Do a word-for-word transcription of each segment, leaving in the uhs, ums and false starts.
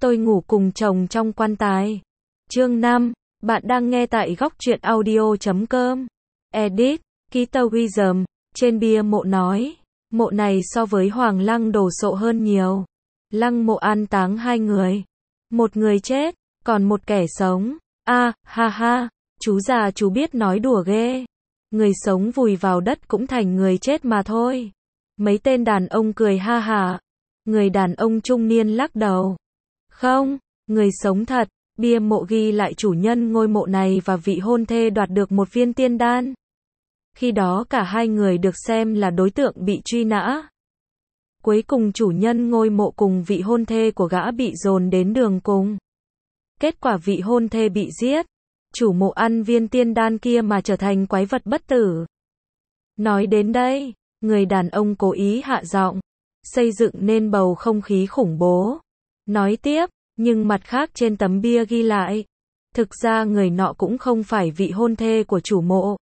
Tôi ngủ cùng chồng trong quan tài. Chương năm. Bạn đang nghe tại góc truyện audio chấm com. Edit. Kita Wisdom. Trên bia mộ nói. Mộ này so với Hoàng Lăng đồ sộ hơn nhiều. Lăng mộ an táng hai người. Một người chết, còn một kẻ sống. A, ha ha. Chú già chú biết nói đùa ghê. Người sống vùi vào đất cũng thành người chết mà thôi. Mấy tên đàn ông cười ha hả. Người đàn ông trung niên lắc đầu. Không, người sống thật. Bia mộ ghi lại chủ nhân ngôi mộ này và vị hôn thê đoạt được một viên tiên đan. Khi đó cả hai người được xem là đối tượng bị truy nã. Cuối cùng chủ nhân ngôi mộ cùng vị hôn thê của gã bị dồn đến đường cùng. Kết quả vị hôn thê bị giết. Chủ mộ ăn viên tiên đan kia mà trở thành quái vật bất tử. Nói đến đây, người đàn ông cố ý hạ giọng, xây dựng nên bầu không khí khủng bố. Nói tiếp, nhưng mặt khác trên tấm bia ghi lại, thực ra người nọ cũng không phải vị hôn thê của chủ mộ,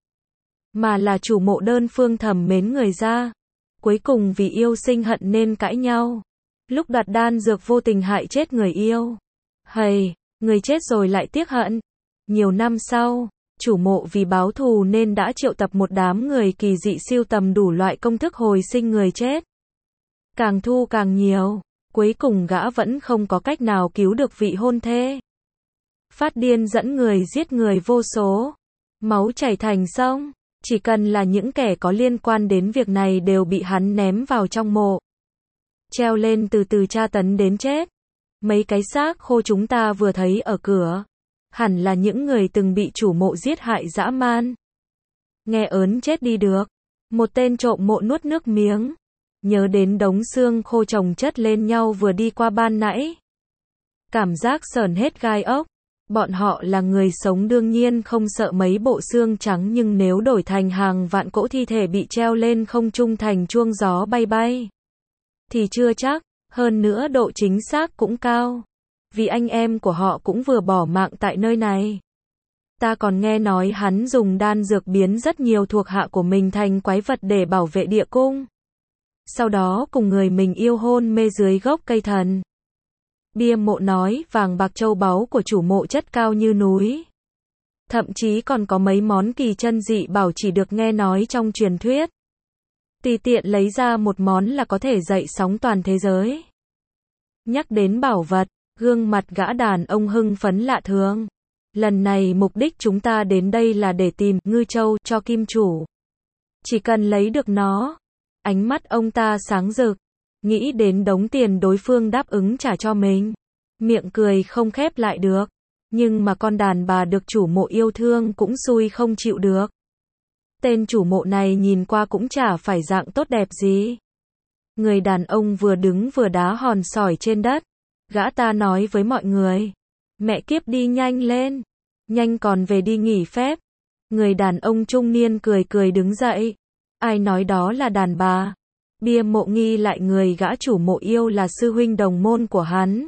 mà là chủ mộ đơn phương thầm mến người ra. Cuối cùng vì yêu sinh hận nên cãi nhau. Lúc đặt đan dược vô tình hại chết người yêu. Hầy, người chết rồi lại tiếc hận. Nhiều năm sau, chủ mộ vì báo thù nên đã triệu tập một đám người kỳ dị siêu tầm đủ loại công thức hồi sinh người chết. Càng thu càng nhiều, cuối cùng gã vẫn không có cách nào cứu được vị hôn thê. Phát điên dẫn người giết người vô số, máu chảy thành sông, chỉ cần là những kẻ có liên quan đến việc này đều bị hắn ném vào trong mộ. Treo lên từ từ tra tấn đến chết. Mấy cái xác khô chúng ta vừa thấy ở cửa, hẳn là những người từng bị chủ mộ giết hại dã man. Nghe ớn chết đi được. Một tên trộm mộ nuốt nước miếng. Nhớ đến đống xương khô chồng chất lên nhau vừa đi qua ban nãy. Cảm giác sởn hết gai ốc. Bọn họ là người sống đương nhiên không sợ mấy bộ xương trắng, nhưng nếu đổi thành hàng vạn cỗ thi thể bị treo lên không trung thành chuông gió bay bay, thì chưa chắc. Hơn nữa độ chính xác cũng cao. Vì anh em của họ cũng vừa bỏ mạng tại nơi này. Ta còn nghe nói hắn dùng đan dược biến rất nhiều thuộc hạ của mình thành quái vật để bảo vệ địa cung. Sau đó cùng người mình yêu hôn mê dưới gốc cây thần. Bia mộ nói vàng bạc châu báu của chủ mộ chất cao như núi. Thậm chí còn có mấy món kỳ chân dị bảo chỉ được nghe nói trong truyền thuyết. Tùy tiện lấy ra một món là có thể dậy sóng toàn thế giới. Nhắc đến bảo vật, gương mặt gã đàn ông hưng phấn lạ thường. Lần này mục đích chúng ta đến đây là để tìm ngư châu cho kim chủ. Chỉ cần lấy được nó. Ánh mắt ông ta sáng rực. Nghĩ đến đống tiền đối phương đáp ứng trả cho mình. Miệng cười không khép lại được. Nhưng mà con đàn bà được chủ mộ yêu thương cũng xui không chịu được. Tên chủ mộ này nhìn qua cũng chả phải dạng tốt đẹp gì. Người đàn ông vừa đứng vừa đá hòn sỏi trên đất. Gã ta nói với mọi người. Mẹ kiếp đi nhanh lên. Nhanh còn về đi nghỉ phép. Người đàn ông trung niên cười cười đứng dậy. Ai nói đó là đàn bà? Bia mộ nghi lại người gã chủ mộ yêu là sư huynh đồng môn của hắn.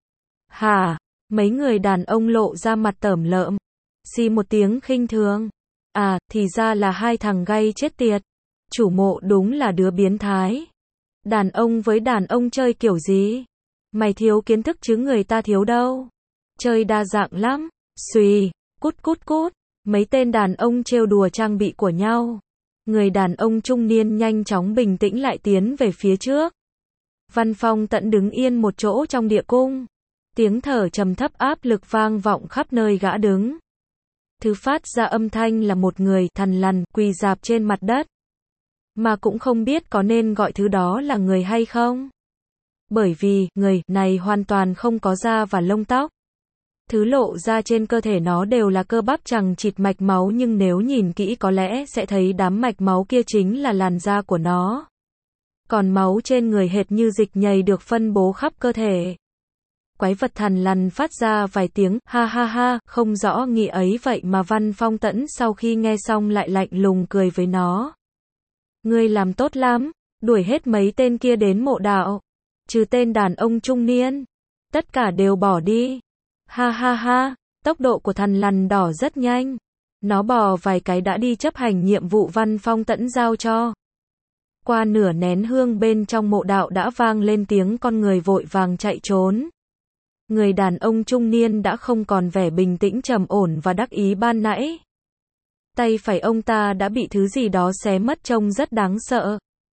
Hả? Mấy người đàn ông lộ ra mặt tởm lợm. Xì một tiếng khinh thường. À, thì ra là hai thằng gay chết tiệt. Chủ mộ đúng là đứa biến thái. Đàn ông với đàn ông chơi kiểu gì? Mày thiếu kiến thức chứ người ta thiếu đâu. Chơi đa dạng lắm. Xùy, cút cút cút. Mấy tên đàn ông trêu đùa trang bị của nhau. Người đàn ông trung niên nhanh chóng bình tĩnh lại tiến về phía trước. Văn Phong Tẫn đứng yên một chỗ trong địa cung. Tiếng thở trầm thấp áp lực vang vọng khắp nơi gã đứng. Thứ phát ra âm thanh là một người thằn lằn quỳ rạp trên mặt đất. Mà cũng không biết có nên gọi thứ đó là người hay không. Bởi vì, người này hoàn toàn không có da và lông tóc. Thứ lộ ra trên cơ thể nó đều là cơ bắp chằng chịt mạch máu, nhưng nếu nhìn kỹ có lẽ sẽ thấy đám mạch máu kia chính là làn da của nó. Còn máu trên người hệt như dịch nhầy được phân bố khắp cơ thể. Quái vật thằn lằn phát ra vài tiếng, ha ha ha, không rõ nghĩa ấy vậy mà Văn Phong Tẫn sau khi nghe xong lại lạnh lùng cười với nó. Ngươi làm tốt lắm, đuổi hết mấy tên kia đến mộ đạo. Trừ tên đàn ông trung niên. Tất cả đều bỏ đi. Ha ha ha, tốc độ của thằn lằn đỏ rất nhanh. Nó bò vài cái đã đi chấp hành nhiệm vụ Văn Phong Tẫn giao cho. Qua nửa nén hương bên trong mộ đạo đã vang lên tiếng con người vội vàng chạy trốn. Người đàn ông trung niên đã không còn vẻ bình tĩnh trầm ổn và đắc ý ban nãy. Tay phải ông ta đã bị thứ gì đó xé mất trông rất đáng sợ.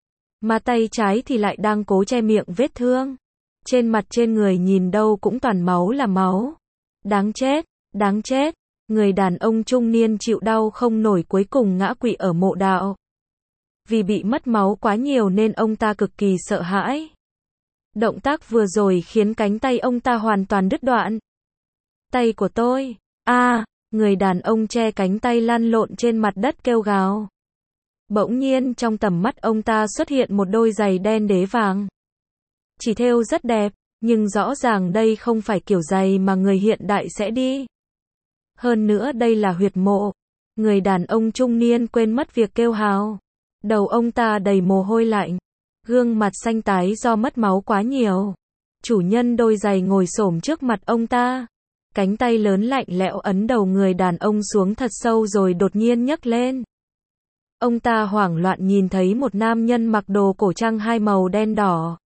Mà tay trái thì lại đang cố che miệng vết thương. Trên mặt trên người nhìn đâu cũng toàn máu là máu. Đáng chết, đáng chết. Người đàn ông trung niên chịu đau không nổi cuối cùng ngã quỵ ở mộ đạo. Vì bị mất máu quá nhiều nên ông ta cực kỳ sợ hãi. Động tác vừa rồi khiến cánh tay ông ta hoàn toàn đứt đoạn. Tay của tôi. A, người đàn ông che cánh tay lăn lộn trên mặt đất kêu gào. Bỗng nhiên trong tầm mắt ông ta xuất hiện một đôi giày đen đế vàng. Chỉ thêu rất đẹp, nhưng rõ ràng đây không phải kiểu giày mà người hiện đại sẽ đi. Hơn nữa đây là huyệt mộ. Người đàn ông trung niên quên mất việc kêu hào. Đầu ông ta đầy mồ hôi lạnh. Gương mặt xanh tái do mất máu quá nhiều. Chủ nhân đôi giày ngồi xổm trước mặt ông ta. Cánh tay lớn lạnh lẽo ấn đầu người đàn ông xuống thật sâu rồi đột nhiên nhấc lên. Ông ta hoảng loạn nhìn thấy một nam nhân mặc đồ cổ trang hai màu đen đỏ.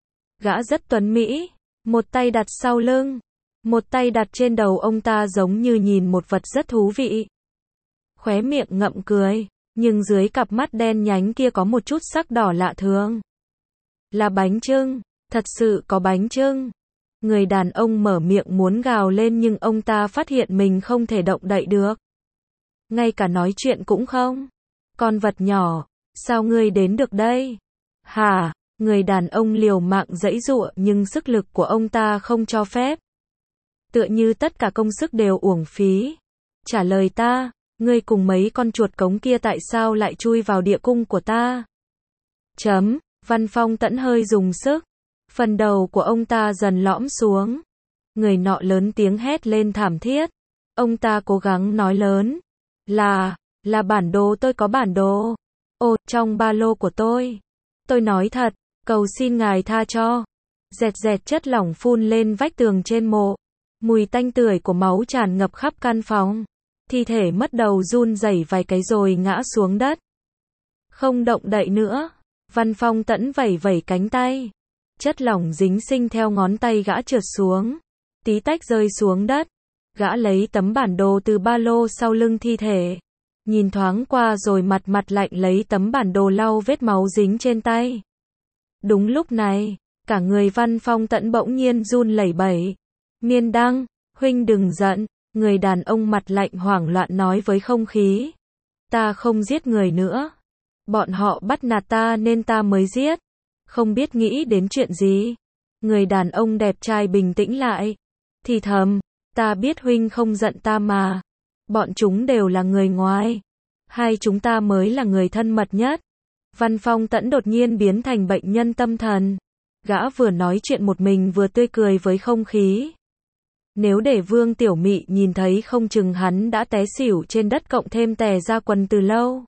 Gã rất tuấn mỹ, một tay đặt sau lưng, một tay đặt trên đầu ông ta giống như nhìn một vật rất thú vị. Khóe miệng ngậm cười, nhưng dưới cặp mắt đen nhánh kia có một chút sắc đỏ lạ thường. Là bánh chưng, thật sự có bánh chưng. Người đàn ông mở miệng muốn gào lên nhưng ông ta phát hiện mình không thể động đậy được. Ngay cả nói chuyện cũng không. Con vật nhỏ, sao ngươi đến được đây? Hả? Người đàn ông liều mạng giãy giụa nhưng sức lực của ông ta không cho phép. Tựa như tất cả công sức đều uổng phí. Trả lời ta, ngươi cùng mấy con chuột cống kia tại sao lại chui vào địa cung của ta? Chấm, Văn Phong Tẫn hơi dùng sức. Phần đầu của ông ta dần lõm xuống. Người nọ lớn tiếng hét lên thảm thiết. Ông ta cố gắng nói lớn. Là, là bản đồ, tôi có bản đồ. Ồ, trong ba lô của tôi. Tôi nói thật, cầu xin ngài tha cho. Dẹt dẹt chất lỏng phun lên vách tường trên mộ. Mùi tanh tưởi của máu tràn ngập khắp căn phòng. Thi thể mất đầu run rẩy vài cái rồi ngã xuống đất. Không động đậy nữa. Văn Phong Tẫn vẩy vẩy cánh tay. Chất lỏng dính sinh theo ngón tay gã trượt xuống. Tí tách rơi xuống đất. Gã lấy tấm bản đồ từ ba lô sau lưng thi thể. Nhìn thoáng qua rồi mặt mặt lạnh lấy tấm bản đồ lau vết máu dính trên tay. Đúng lúc này, cả người Văn Phong Tẫn bỗng nhiên run lẩy bẩy. Miên Đăng, huynh đừng giận, người đàn ông mặt lạnh hoảng loạn nói với không khí. Ta không giết người nữa. Bọn họ bắt nạt ta nên ta mới giết. Không biết nghĩ đến chuyện gì. Người đàn ông đẹp trai bình tĩnh lại. Thì thầm, ta biết huynh không giận ta mà. Bọn chúng đều là người ngoài. Hai chúng ta mới là người thân mật nhất. Văn Phong Tẫn đột nhiên biến thành bệnh nhân tâm thần. Gã vừa nói chuyện một mình vừa tươi cười với không khí. Nếu để Vương Tiểu Mị nhìn thấy không chừng hắn đã té xỉu trên đất cộng thêm tè ra quần từ lâu.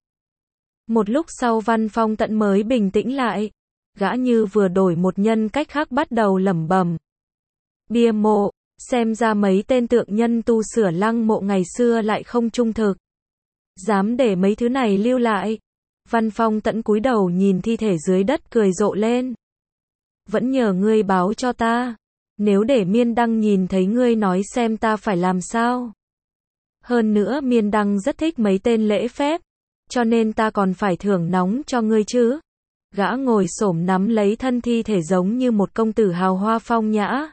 Một lúc sau Văn Phong Tẫn mới bình tĩnh lại. Gã như vừa đổi một nhân cách khác bắt đầu lẩm bẩm. Bia mộ, xem ra mấy tên tượng nhân tu sửa lăng mộ ngày xưa lại không trung thực. Dám để mấy thứ này lưu lại. Văn Phong Tẫn cúi đầu nhìn thi thể dưới đất cười rộ lên. Vẫn nhờ ngươi báo cho ta. Nếu để Miên Đăng nhìn thấy ngươi nói xem ta phải làm sao. Hơn nữa Miên Đăng rất thích mấy tên lễ phép. Cho nên ta còn phải thưởng nóng cho ngươi chứ. Gã ngồi xổm nắm lấy thân thi thể giống như một công tử hào hoa phong nhã.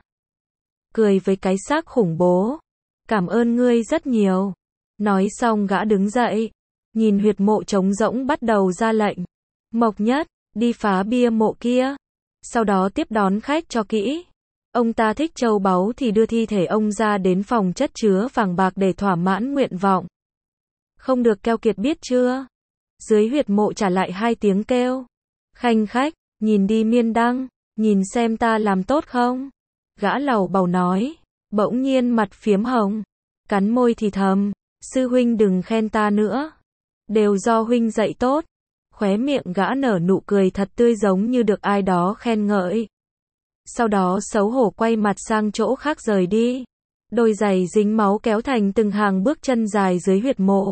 Cười với cái xác khủng bố. Cảm ơn ngươi rất nhiều. Nói xong gã đứng dậy. Nhìn huyệt mộ trống rỗng bắt đầu ra lệnh. Mộc Nhất, đi phá bia mộ kia. Sau đó tiếp đón khách cho kỹ. Ông ta thích châu báu thì đưa thi thể ông ra đến phòng chất chứa vàng bạc để thỏa mãn nguyện vọng. Không được keo kiệt biết chưa? Dưới huyệt mộ trả lại hai tiếng kêu. Khanh khách, nhìn đi Miên Đăng, nhìn xem ta làm tốt không? Gã lầu bầu nói, bỗng nhiên mặt phiếm hồng, cắn môi thì thầm, sư huynh đừng khen ta nữa. Đều do huynh dạy tốt. Khóe miệng gã nở nụ cười thật tươi giống như được ai đó khen ngợi. Sau đó xấu hổ quay mặt sang chỗ khác rời đi. Đôi giày dính máu kéo thành từng hàng bước chân dài dưới huyệt mộ.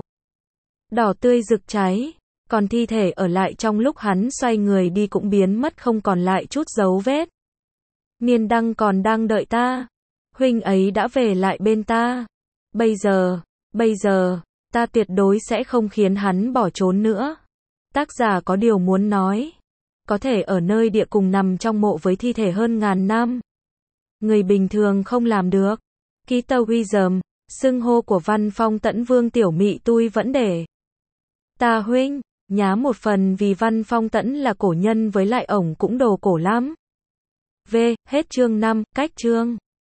Đỏ tươi rực cháy. Còn thi thể ở lại trong lúc hắn xoay người đi cũng biến mất không còn lại chút dấu vết. Miên Đăng còn đang đợi ta. huynh ấy đã về lại bên ta. Bây giờ, bây giờ, ta tuyệt đối sẽ không khiến hắn bỏ trốn nữa. Tác giả có điều muốn nói. Có thể ở nơi địa cùng nằm trong mộ với thi thể hơn ngàn năm. Người bình thường không làm được. Ký tàu Wisdom, xưng hô của Văn Phong Tẫn Vương Tiểu Mị tôi vẫn để. Ta huynh, nhá một phần vì Văn Phong Tẫn là cổ nhân với lại ổng cũng đồ cổ lắm. V, hết chương năm, cách chương.